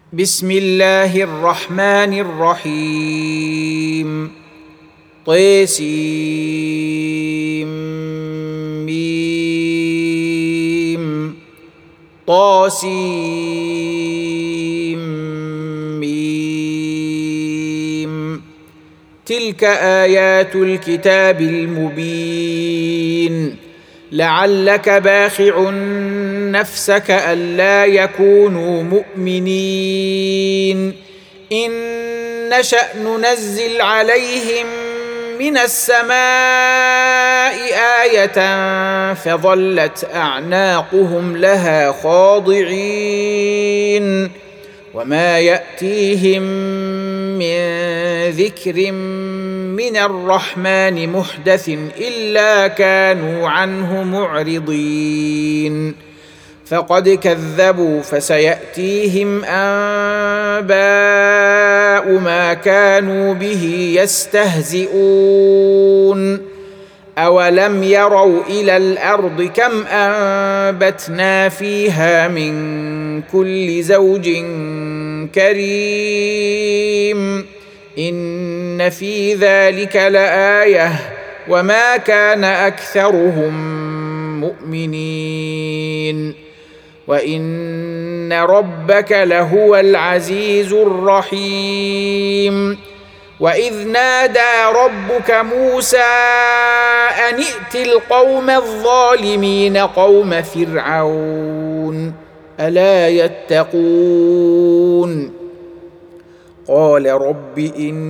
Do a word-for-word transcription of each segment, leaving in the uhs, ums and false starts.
بسم الله الرحمن الرحيم طسيم طاسيم تلك آيات الكتاب المبين لعلك باخع نفسك ألا يكونوا مؤمنين إن نشأ ننزل عليهم من السماء آية فظلت أعناقهم لها خاضعين وما يأتيهم من ذكر من الرحمن محدث إلا كانوا عنه معرضين فقد كذبوا فسيأتيهم أنباء ما كانوا به يستهزئون أولم يروا إلى الأرض كم أنبتنا فيها من كل زوج كريم إن في ذلك لآية وما كان أكثرهم مؤمنين وإن ربك لهو العزيز الرحيم وإذ نادى ربك موسى أن ائت القوم الظالمين قوم فرعون ألا يتقون قال رب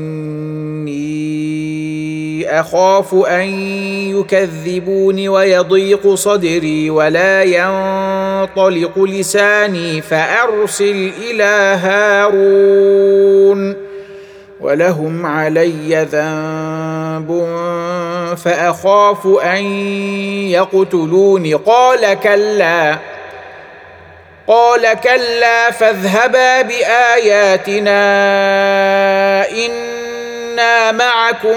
إني أخاف أن يكذبون ويضيق صدري ولا ينطلق لساني فأرسل إلى هارون ولهم علي ذنب فأخاف أن يقتلون قال كلا قال كلا فاذهبا بآياتنا إنا معكم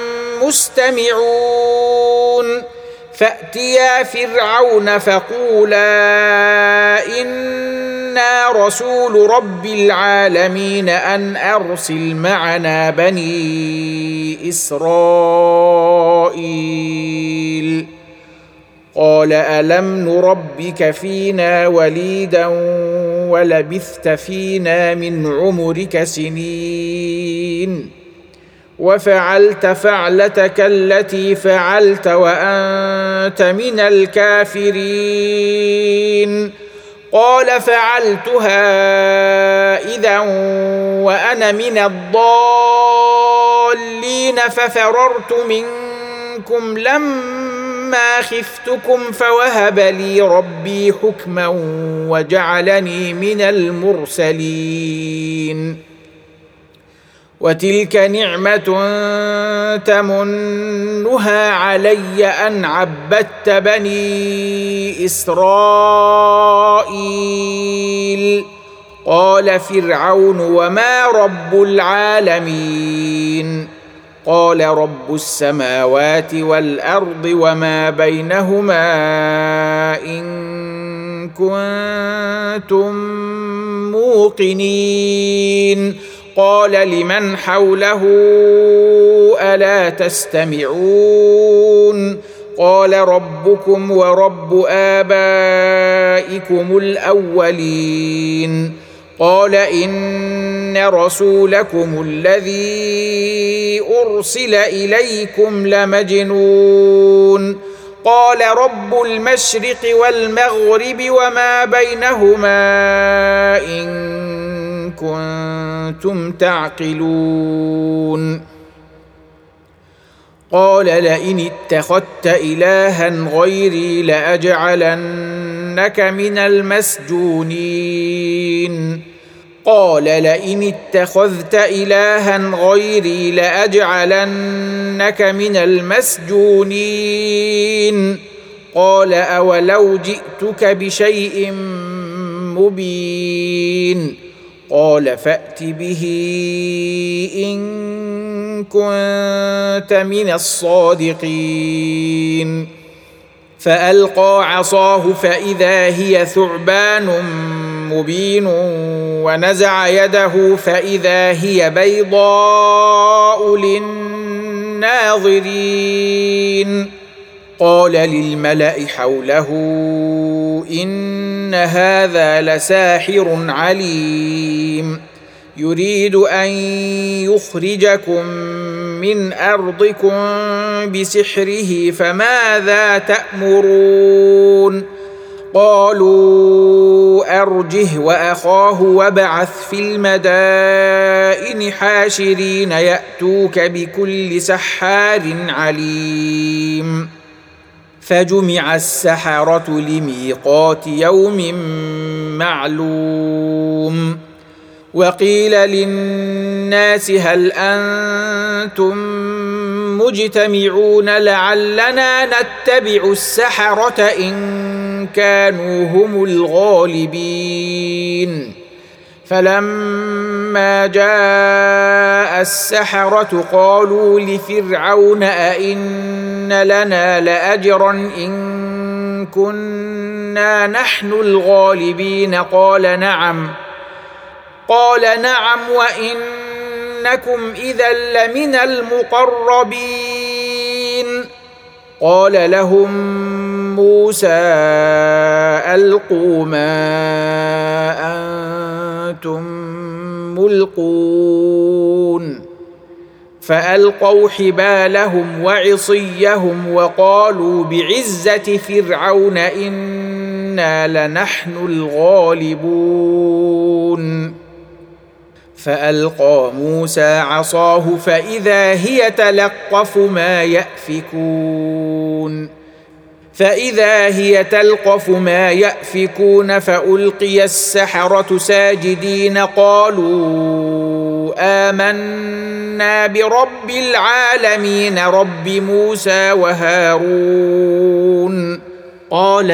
مستمعون فأتيا فرعون فقولا إنا رسول رب العالمين أن أرسل معنا بني إسرائيل قال ألم نربك فينا وليدا ولبثت فينا من عمرك سنين وفعلت فعلتك التي فعلت وأنت من الكافرين قال فعلتها إذا وأنا من الضالين ففررت منكم لما خفتكم فوهب لي ربي حكما وجعلني من المرسلين وتلك نعمة تمنها علي أن عبدت بني إسرائيل قال فرعون وما رب العالمين قال رب السماوات والأرض وما بينهما إن كنتم موقنين قال لمن حوله ألا تستمعون قال ربكم ورب آبائكم الأولين قال إن رسولكم الذي أرسل إليكم لمجنون قال رب المشرق والمغرب وما بينهما إن كنتم تعقلون قال لئن اتخذت إلها غيري لأجعلنك من المسجونين قال لئن اتخذت إلها غيري لأجعلنك من المسجونين قال أولو جئتك بشيء مبين قال فأت به إن كنت من الصادقين فألقى عصاه فإذا هي ثعبان مبين ونزع يده فإذا هي بيضاء للناظرين قال للملأ حوله إن هذا لساحر عليم يريد أن يخرجكم من أرضكم بسحره فماذا تأمرون قالوا أرجه وأخاه وابعث في المدائن حاشرين يأتوك بكل سحار عليم فجمع السحرة لميقات يوم معلوم وقيل للناس هل أنتم مجتمعون لعلنا نتبع السحرة إن كانوا هم الغالبين فلما جاء السحرة قالوا لفرعون أئن لنا لأجرا إن كنا نحن الغالبين قال نعم قال نعم وإنكم إذا لمن المقربين قال لهم موسى ألقوا ما أنتم ملقون فألقوا حبالهم وعصيهم وقالوا بعزة فرعون إنا لنحن الغالبون فألقى موسى عصاه فإذا هي تلقف ما يأفكون فإذا هي تلقف ما يأفكون فألقي السحرة ساجدين قالوا آمنا برب العالمين رب موسى وهارون قال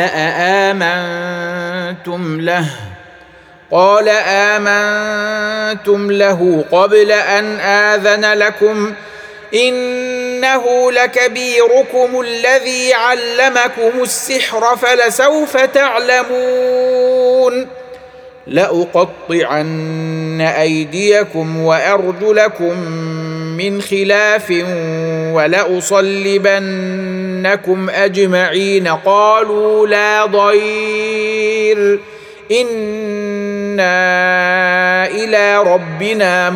أآمنتم له قال آمنتم له قبل أن آذن لكم إنه لكبيركم الذي علمكم السحر فلسوف تعلمون لأقطعن أيديكم وأرجلكم من خلاف ولأصلبنكم أجمعين قالوا لا ضير إنا إلى ربنا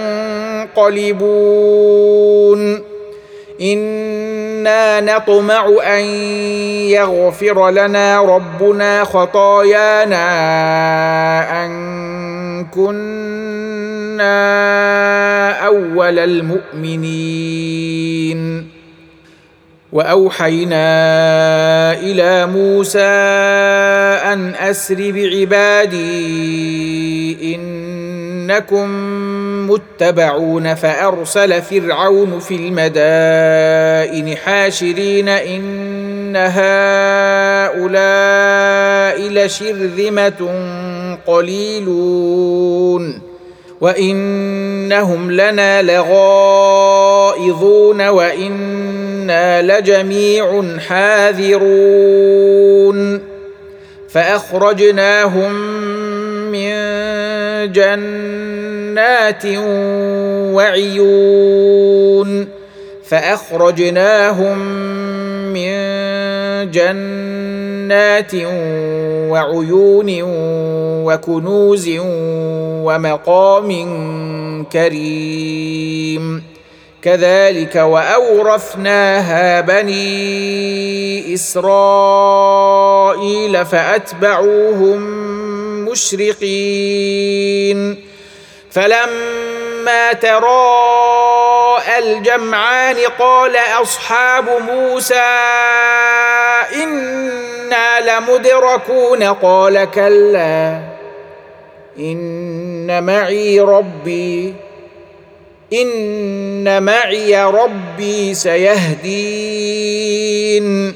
منقلبون إنا نطمع أن يغفر لنا ربنا خطايانا أن كنا أول المؤمنين وأوحينا إلى موسى أن أسر بعبادي إنكم متبعون فأرسل فرعون في المدائن حاشرين إن هؤلاء لشرذمة قليلون وإنهم لنا لغائظون وإنا لجميع حاذرون فأخرجناهم من جنات وعيون فأخرجناهم من جنات وعيون وكنوز ومقام كريم كذلك وأورثناها بني إسرائيل فأتبعوهم مشرقين فلما تراءى الجمعان قال أصحاب موسى إنا لمدركون قال كلا إن معي ربي إن معي ربي سيهدين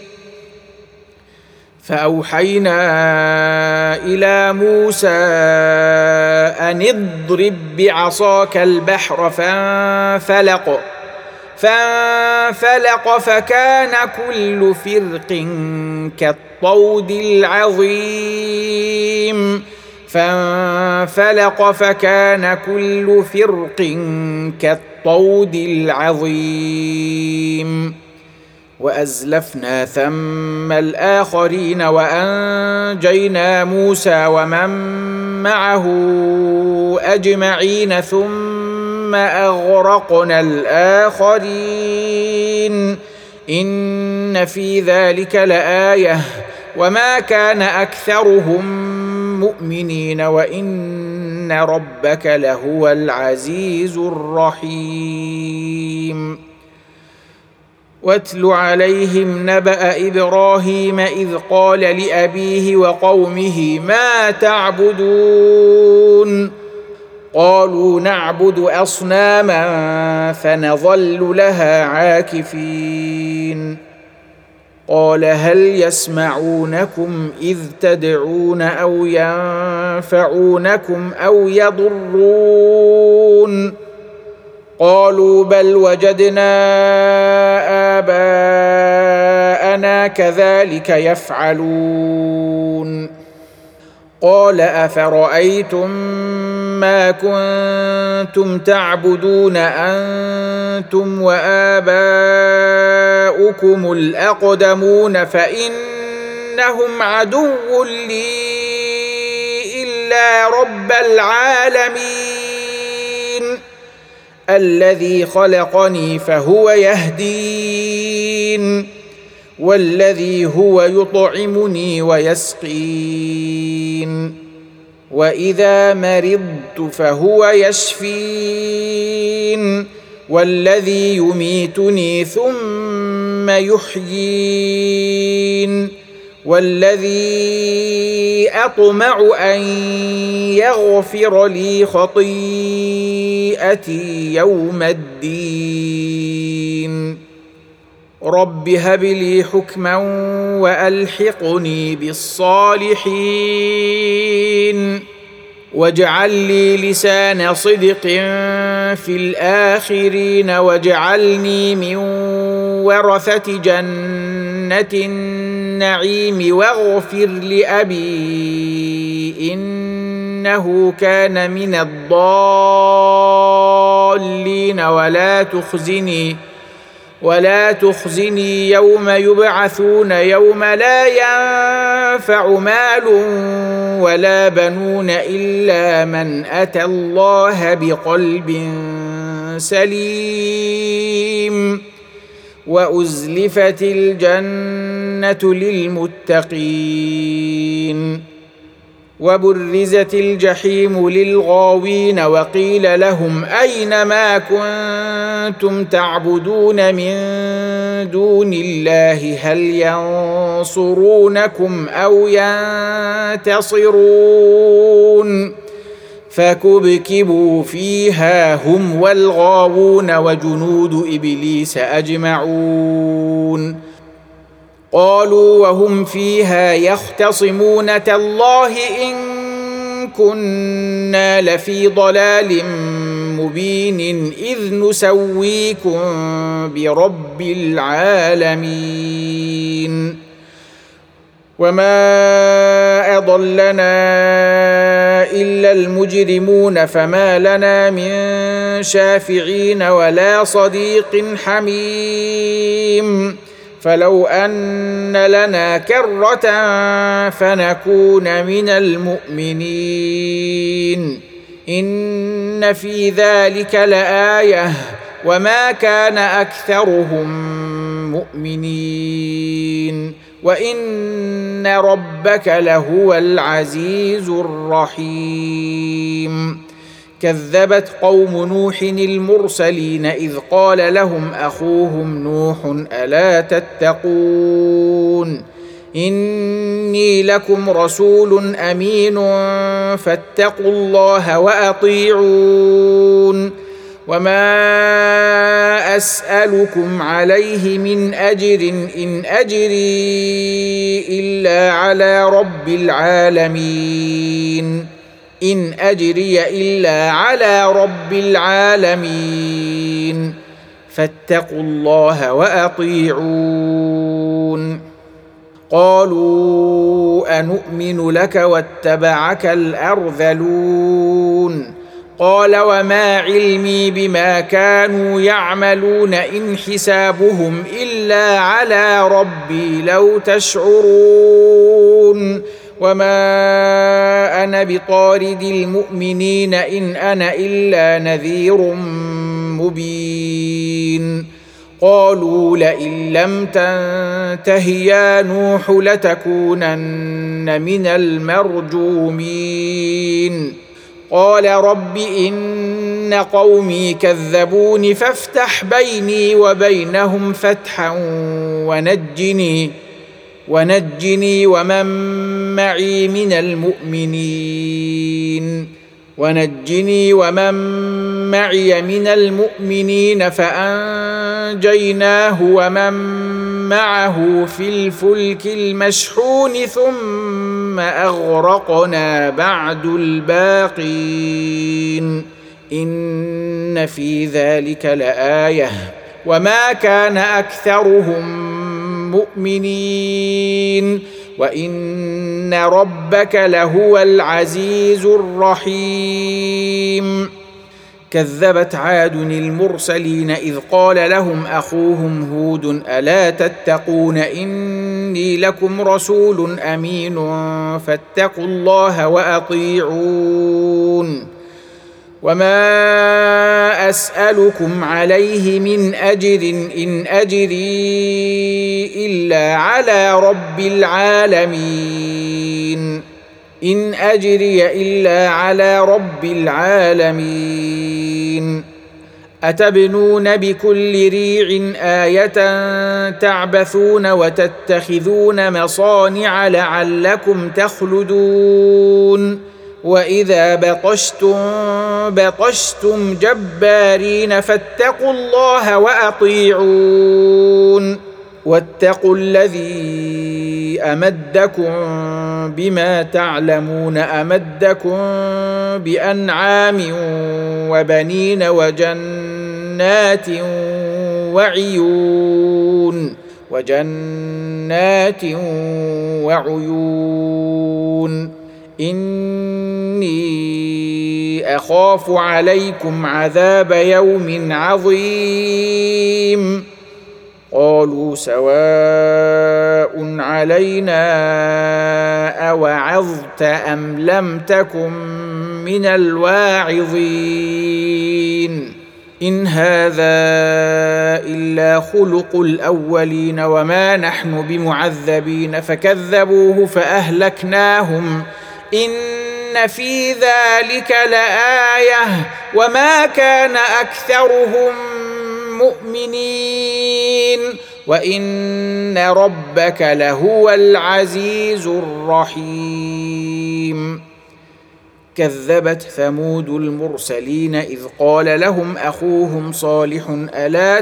فأوحينا إلى موسى أن اضرب بعصاك البحر فانفلق فانفلق فكان كل فرق كالطود العظيم فانفلق فكان كل فرق كالطود العظيم. وأزلفنا ثم الآخرين وأنجينا موسى ومن معه أجمعين ثم أغرقنا الآخرين إن في ذلك لآية وما كان أكثرهم مؤمنين وإن ربك لهو العزيز الرحيم. واتل عليهم نبأ إبراهيم إذ قال لأبيه وقومه ما تعبدون قالوا نعبد أصناما فنظل لها عاكفين قال هل يسمعونكم إذ تدعون أو ينفعونكم أو يضرون قالوا بل وجدنا آباءنا كذلك يفعلون قال أفرأيتم ما كنتم تعبدون أنتم وآباؤكم الأقدمون فإنهم عدو لي إلا رب العالمين الذي خلقني فهو يهدين والذي هو يطعمني ويسقين وإذا مرضت فهو يشفين والذي يميتني ثم يحيين والذي أطمع أن يغفر لي خطيئتي يوم الدين رب هب لي حكما وألحقني بالصالحين واجعل لي لسان صدق في الآخرين واجعلني من ورثة جنة النعيم واغفر لأبي إنه كان من الضالين ولا تخزني ولا تخزني يوم يبعثون يوم لا ينفع مال ولا بنون إلا من أتى الله بقلب سليم وأزلفت الجنة للمتقين وبرزت الجحيم للغاوين وقيل لهم أين ما كنتم تعبدون من دون الله هل ينصرونكم أو ينتصرون فكبكبوا فيها هم والغاوون وجنود إبليس أجمعون قالوا وهم فيها يختصمون تالله إن كنا لفي ضلال مبين إذ نسويكم برب العالمين وما أضلنا إلا المجرمون فما لنا من شافعين ولا صديق حميم فلو أن لنا كرة فنكون من المؤمنين إن في ذلك لآية وما كان أكثرهم مؤمنين وإن ربك لهو العزيز الرحيم كذبت قوم نوح المرسلين إذ قال لهم أخوهم نوح ألا تتقون إني لكم رسول أمين فاتقوا الله وأطيعون وما أسألكم عليه من أجر إن أجري إلا على رب العالمين إن أجري إلا على رب العالمين فاتقوا الله وأطيعون قالوا أنؤمن لك واتبعك الأرذلون قال وما علمي بما كانوا يعملون إن حسابهم إلا على ربي لو تشعرون وما أنا بطارد المؤمنين إن أنا إلا نذير مبين قالوا لئن لم تنته يا نوح لتكونن من المرجومين قال رب إن قومي كذبون فافتح بيني وبينهم فتحا ونجني ونجني ومن معي من المؤمنين ونجني ومن معي من المؤمنين فأنجيناه ومن معه في الفلك المشحون ثم أغرقنا بعد الباقين إن في ذلك لآية وما كان أكثرهم مؤمنين وإن ربك لهو العزيز الرحيم كذبت عاد المرسلين إذ قال لهم أخوهم هود ألا تتقون إني لكم رسول أمين فاتقوا الله وأطيعون وما أسألكم عليه من أجر إن أجري إلا على رب العالمين إن أجري إلا على رب العالمين أتبنون بكل ريع آية تعبثون وتتخذون مصانع لعلكم تخلدون وإذا بطشتم بطشتم جبارين فاتقوا الله وأطيعون واتقوا الذي أمدكم بما تعلمون أمدكم بأنعام وبنين وجنات وعيون وجنات وعيون إني أخاف عليكم عذاب يوم عظيم قالوا سواء علينا أوعظت أم لم تكن من الواعظين إن هذا إلا خلق الأولين وما نحن بمعذبين فكذبوه فأهلكناهم إن في ذلك لآية وما كان أكثرهم مؤمنين وإن ربك لهو العزيز الرحيم كذبت ثمود المرسلين إذ قال لهم أخوهم صالح ألا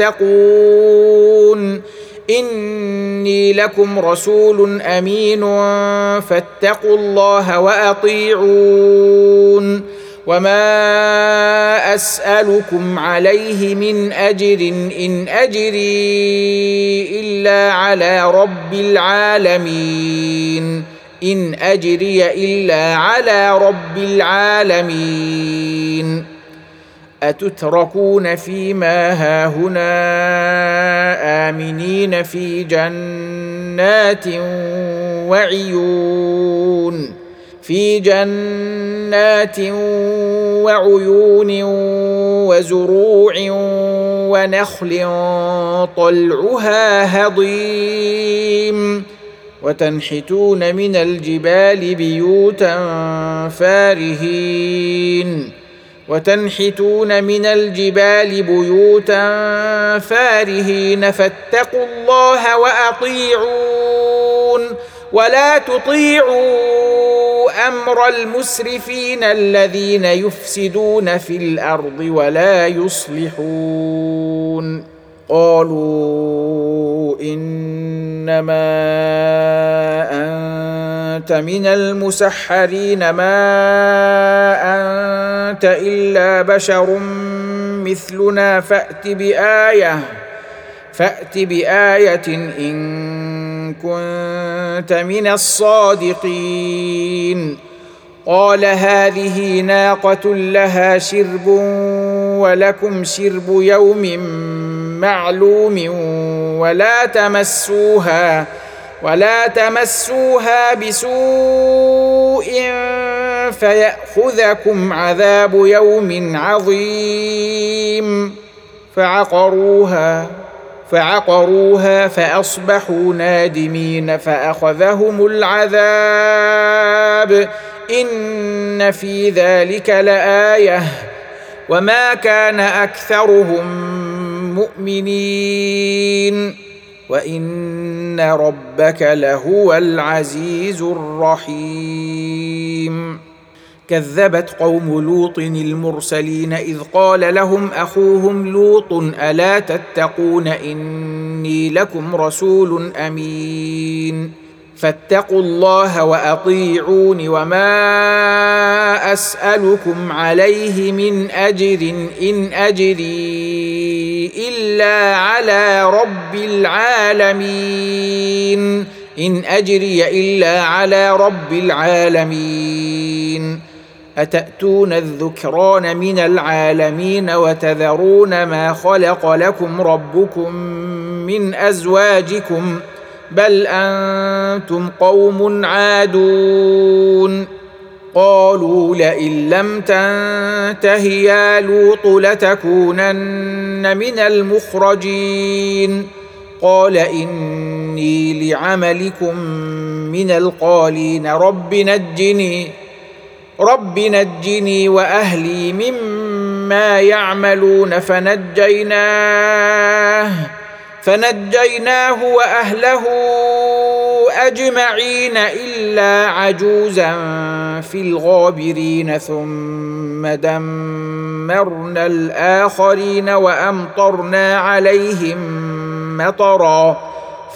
تتقون إني لكم رسول أمين فاتقوا الله وأطيعون وما أسألكم عليه من أجر إن أجري إلا على رب العالمين إن أجري إلا على رب العالمين أتتركون فيما هاهنا آمنين في جنات وعيون في جنات وعيون وزروع ونخل طلعها هضيم وتنحتون من الجبال بيوتا فارهين وتنحتون من الجبال بيوتا فارهين فاتقوا الله وأطيعون ولا تطيعوا أمر المسرفين الذين يفسدون في الأرض ولا يصلحون قالوا إنما أنت من المسحرين ما أنت إلا بشر مثلنا فأت بآية فأت بآية إن كنت من الصادقين. قال هذه ناقة لها شرب ولكم شرب يوم معلوم ولا تمسوها ولا تمسوها بسوء فيأخذكم عذاب يوم عظيم. فعقروها فعقروها فأصبحوا نادمين فأخذهم العذاب إن في ذلك لآية وما كان أكثرهم مؤمنين وإن ربك لهو العزيز الرحيم. كذبت قوم لوط المرسلين إذ قال لهم أخوهم لوط ألا تتقون إني لكم رسول أمين فاتقوا الله وأطيعون وما أسألكم عليه من أجر إن أجري إلا على رب العالمين إن أجري إلا على رب العالمين. أتأتون الذكران من العالمين وتذرون ما خلق لكم ربكم من أزواجكم بل أنتم قوم عادون. قالوا لئن لم تنته يا لوط لتكونن من المخرجين. قال إني لعملكم من القالين رب نجني رب نجني وأهلي مما يعملون فنجيناه فنجيناه وأهله أجمعين إلا عجوزا في الغابرين ثم دمرنا الآخرين وأمطرنا عليهم مطرا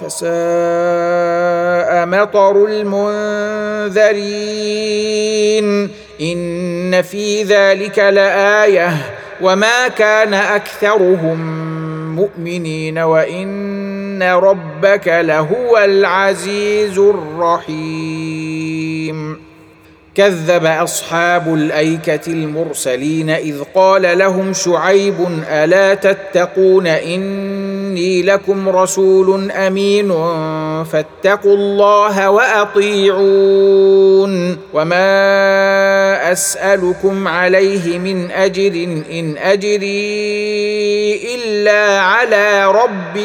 فساء مطر المنذرين. إن في ذلك لآية وما كان أكثرهم مؤمنين وإن ربك لهو العزيز الرحيم. كذب أصحاب الأيكة المرسلين إذ قال لهم شعيب ألا تتقون إني لكم رسول أمين فاتقوا الله وأطيعون وما أسألكم عليه من أجر إن أجري إلا على رب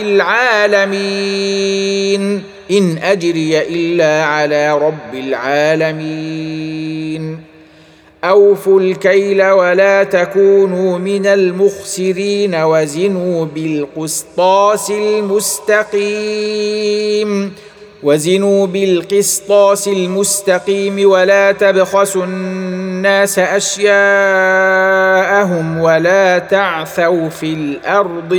العالمين إن أجري إلا على رب العالمين. أوفوا الكيل ولا تكونوا من المخسرين وزنوا بالقسطاس المستقيم وزنوا بالقسطاس المستقيم ولا تبخسوا الناس أشياءهم ولا تعثوا في الأرض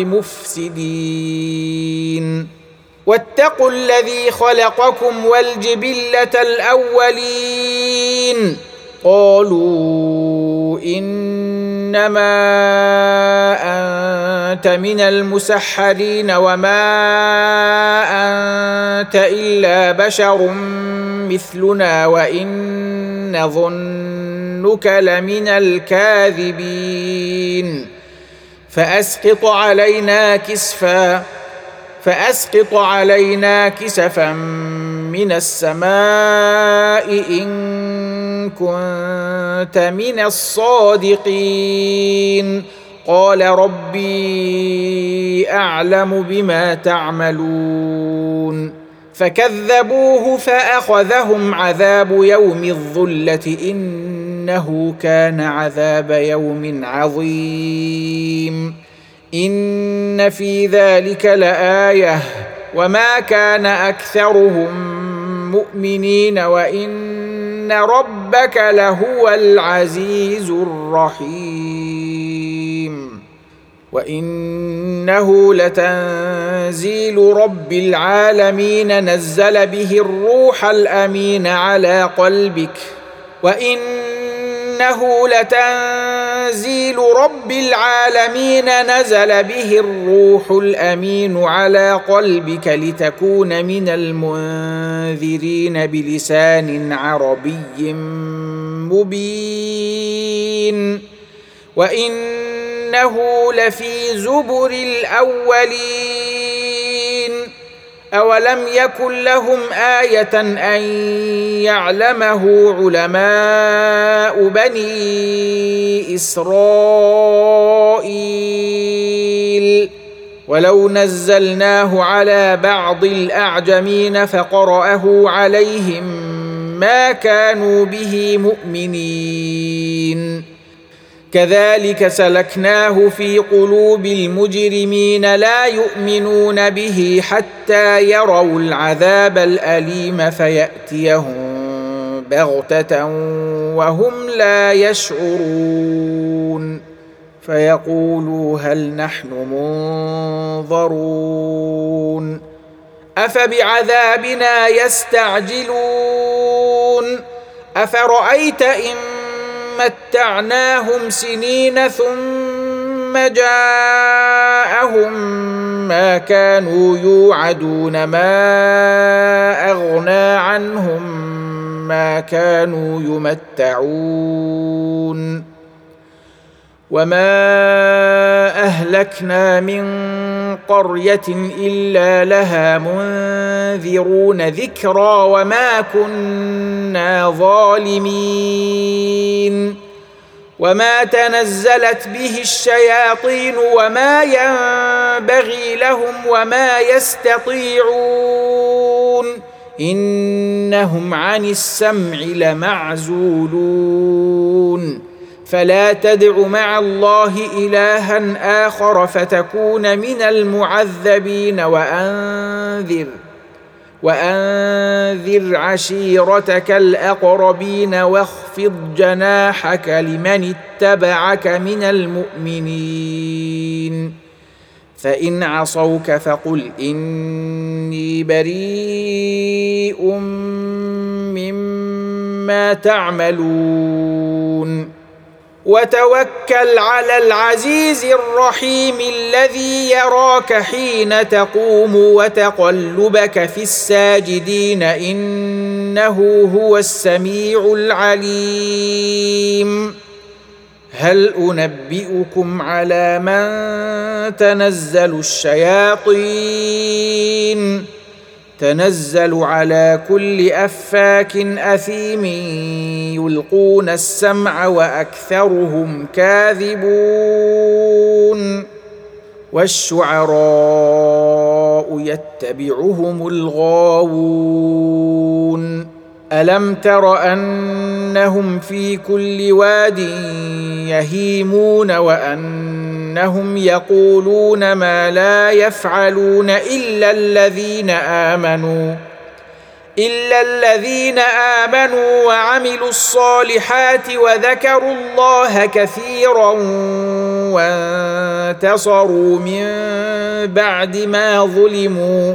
مفسدين. واتقوا الذي خلقكم والجبلة الأولين. قالوا إنما أنت من المسحرين وما أنت إلا بشر مثلنا وإن نظنك لمن الكاذبين فأسقط علينا كسفا فأسقط علينا كسفا من السماء إن كنت من الصادقين. قال ربي أعلم بما تعملون. فكذبوه فأخذهم عذاب يوم الظلة إنه كان عذاب يوم عظيم. إن في ذلك لآية وما كان أكثرهم مؤمنين وإن ربك لهو العزيز الرحيم. وإنه لتنزيل رب العالمين نزل به الروح الأمين على قلبك وإنه لتنزيل تنزيل رب العالمين نزل به الروح الأمين على قلبك لتكون من المنذرين بلسان عربي مبين وإنه لفي زبر الأولين أولم يكن لهم آية أن يعلمه علماء بني إسرائيل ولو نزلناه على بعض الأعجمين فقرأه عليهم ما كانوا به مؤمنين كذلك سلكناه في قلوب المجرمين لا يؤمنون به حتى يروا العذاب الأليم فيأتيهم بغتة وهم لا يشعرون فيقولوا هل نحن منظرون أفبعذابنا يستعجلون أفرأيت إن متعناهم سنين ثم جاءهم ما كانوا يوعدون ما أغنى عنهم ما كانوا يمتعون وما أهلكنا من قرية إلا لها منذرون ذكرى وما كنا ظالمين وما تنزلت به الشياطين وما ينبغي لهم وما يستطيعون إنهم عن السمع لمعزولون فلا تدع مع الله إلها آخر فتكون من المعذبين وأنذر وأنذر عشيرتك الأقربين واخفض جناحك لمن اتبعك من المؤمنين فإن عصوك فقل إني بريء مما تعملون وتوكل على العزيز الرحيم الذي يراك حين تقوم وتقلبك في الساجدين إنه هو السميع العليم هل أنبئكم على من تنزل الشياطين تنزل على كل أفاك أثيم يلقون السمع وأكثرهم كاذبون والشعراء يتبعهم الغاوون ألم تر أنهم في كل واد يهيمون وأنهم يقولون ما لا يفعلون إلا الذين آمنوا إلا الذين آمنوا وعملوا الصالحات وذكروا الله كثيرا وانتصروا من بعد ما ظلموا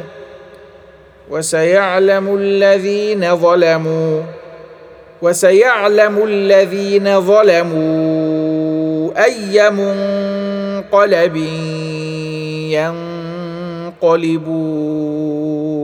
وسيعلم الذين ظلموا وسيعلم الذين ظلموا أي منقلب ينقلبون